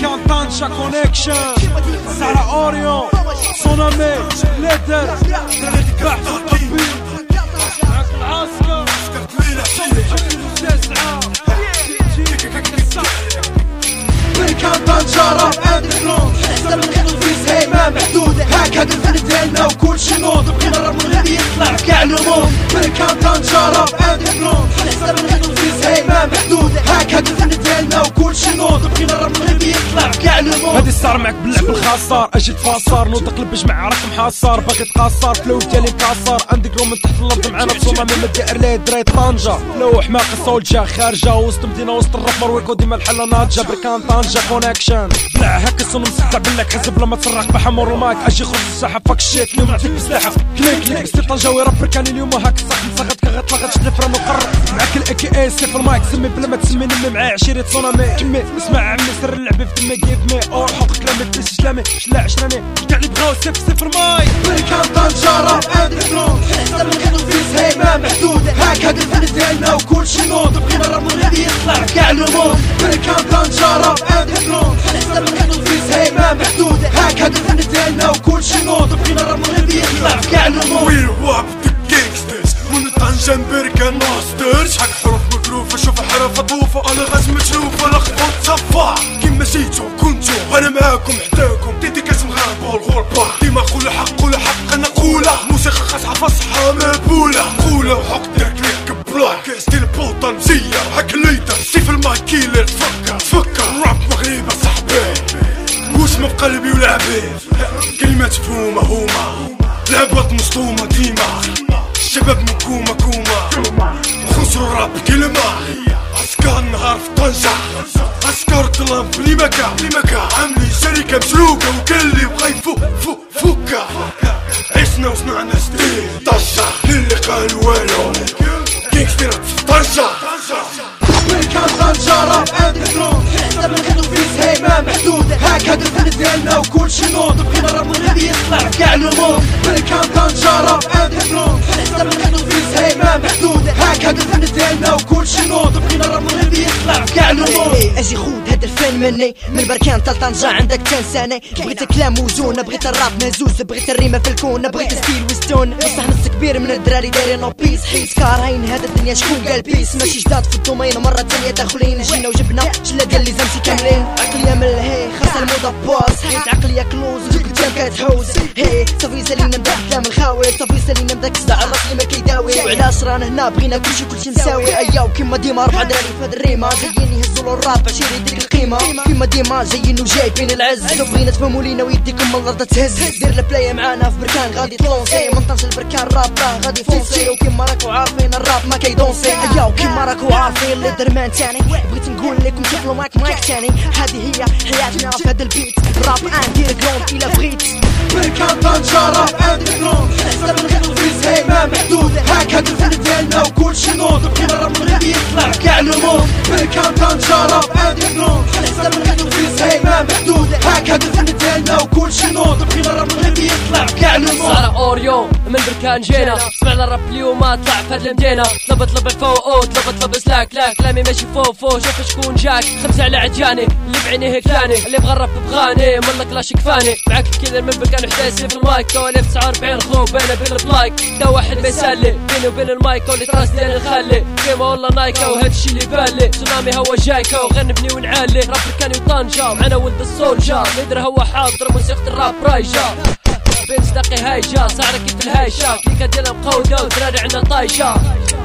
بريكان طنجة كونيكشن سارة اوريون صونامي ليدر تبع الطبيب معك العسكر بريكان طنجة راب اندرجراوند حسب الخيط في سهيمة محدودة هاك هاد الفن ديالنا وكل شي نوض بغينا الراب الغادي يطلع في كاع الأمور بريكان طنجة راب اندرجراوند حسب الخيط في سهيمة محدودة هاك هاد الفن ديالنا وكل شي نوض بغينا الراب الغادي يطلع في كاع الأمور هادي الصار معك باللعب الخاصار اجي تفاصر نوض قلب بجمع راك محاصر باغي تقاصر فلو ديالي مكسر اندرجراوند من تحت الارض معانا بصونا من الدائر ليه دريت طنجة لو حماق الصولجة خارجة وسط مدينة وسط الراب مرويكو ديما الحلة ناضجة بريكان طنجة كونيكشن بلع هاك الصون مسكع بلك حزب لما تسرق بحمر المايك اجي خرج الساحة فاك الشيت اليوم نعطيك بسلاحة كليك كليك ستي طنجاوي راب بريكاني اليوم هاك الصاح نصغت كغطلغت شد فرن وقرر معاك الاكي اي سيف المايك سمي بلا ما تسمي نمي معايا عشيرة صونامي كمي اسمع عمي سر اللعب في تمي كيف مي اور حط كلامي بليس اسلامي شلا عشراني كاع اللي بغاو سيف المايك بريكان طنجة راب اندرجراوند حسب الخيط في سهيمة محدودة هاك هاد الفن ديالنا وكل شي نوض بغينا الراب الغادي يطلع في كاع الأمور بريكان طنجة راب اندرجراوند حسب الخيط في سهيمة محدودة هاك هاد الفن ديالنا وكل شي نوض بغينا الراب الغادي يطلع في كاع الأمور وير واب جينجسترز من طنجة بريكان ماسترز حق حروف مكروفة شوف حرف طوفة انا غاز مجروفة لخبط صفا كيما جيتو كنتو وانا معاكم حداكم ديديكاس مغاربة والغربة ديما قول حق انا قولها موسيقى خاصها فصحى مبولة قولة وحق داك ليك بلاك ستيل بوطن مزية حق الليدر سيف المايك كيلر تفكر راب مغربي صاحبي وش ما بقلبي ولعبي كلمات مفهومة هما لعبات مصطومة ديما الشباب من كوما خسروا الراب كلمة عسكر النهار في طنجة عسكر طلاب بلي مكا عاملين شركة مسروقة وكل اللي بغا يفكها عشنا وصنعنا ستيل طنجة للي قالوا والو جينجسترات في طنجة بريكان طنجة راب اندرجراوند حسب الخيط في سهيمة محدودة هاك هاد الفن ديالنا وكل شي نوض بغينا الراب الغادي يطلع في كاع الأمور بريكان طنجة راب اندرجراوند حسب الخيط في سهيمة محدودة هاك هاد الفن ديالنا وكل شي نوض بغينا الراب الغادي يطلع في كاع الأمور اجي خود هاد الفن مني من بركان تال طنجة عندك تنساني بغيت كلام وزونة بغيت الراب مهزوز بغيت الريمة في الكون بغيت ستيل وستون بصح نص كبير من الدراري دايرين نو بيس حيت كارهين هاد الدنيا شكون قال بيس ماشي جداد في الدومين مرة تانية داخلين جينا وجبنا شلة ديال لي زمتي كاملين عقلية من الهي خاصة الموضة باص حيت عقلية كلوز وجبت جام كتحوز هي صافي سالينا مداك كلام الخاوي صافي سالينا مداك صداع الراس اللي ما كيداوي وعلاش رانا هنا بغينا كلشي مساوي اياو كيما ديما 4 دراري في هاد الريمة جايين يهزوا الراب عشيري ديك القيمة كيما ديما جايين وجايبين العز لو بغينا تفهموا لينا ويديكم من الارض تهز دير البلاي معانا في بركان غادي تلونسي من طنجة البركان راب غادي فونسي وكيما راكو عارفين الراب ما كيدونسي اياو كيما راكو عارفين اللي درمان تاني بغيت نقول لكم شوفوا مايك تاني هذه هي حياتنا في هذا البيت راب اندرجراوند الى بغيت بريكان طنجة راب اندرجراوند حسب الخيط في سهيمة محدودة هاك هاد الفن ديالنا وكل شي نوض بغينا الراب الغادي يطلع في كاع الأمور بريكان طنجة راب اندرجراوند حسب الخيط في سهيمة محدودة هاك هاد الفن ديالنا وكل شي نوض بغينا الراب الغادي يطلع في كاع الأمور سارة اوريون من بركان جينا سمعنا الراب اليوم طلع في هاد المدينة طلب فوق طلب سلاك لا كلامي ماشي فوق شوف شكون جاك 5 على عجاني اللي بعينيه كلاني اللي بغى الراب بغاني ملك لا شكفاني معاك كذا من بركان حداسي في المايك تو 49 خو بين البلايك تو واحد ما يسالي بيني وبين المايك واللي تراس ديالي نخلي كيما والله نايكا وهادشي اللي بالي تسونامي هو جايكا وغير نبني ونعلي راب بركاني وطنجة معنا ولد السولجة ليدر هو حاضر موسيقى الراب رايجة بين صداقي هايجة صعرة كيف الهايشة كليكا ديالها مقودة ودراري عنا طايشة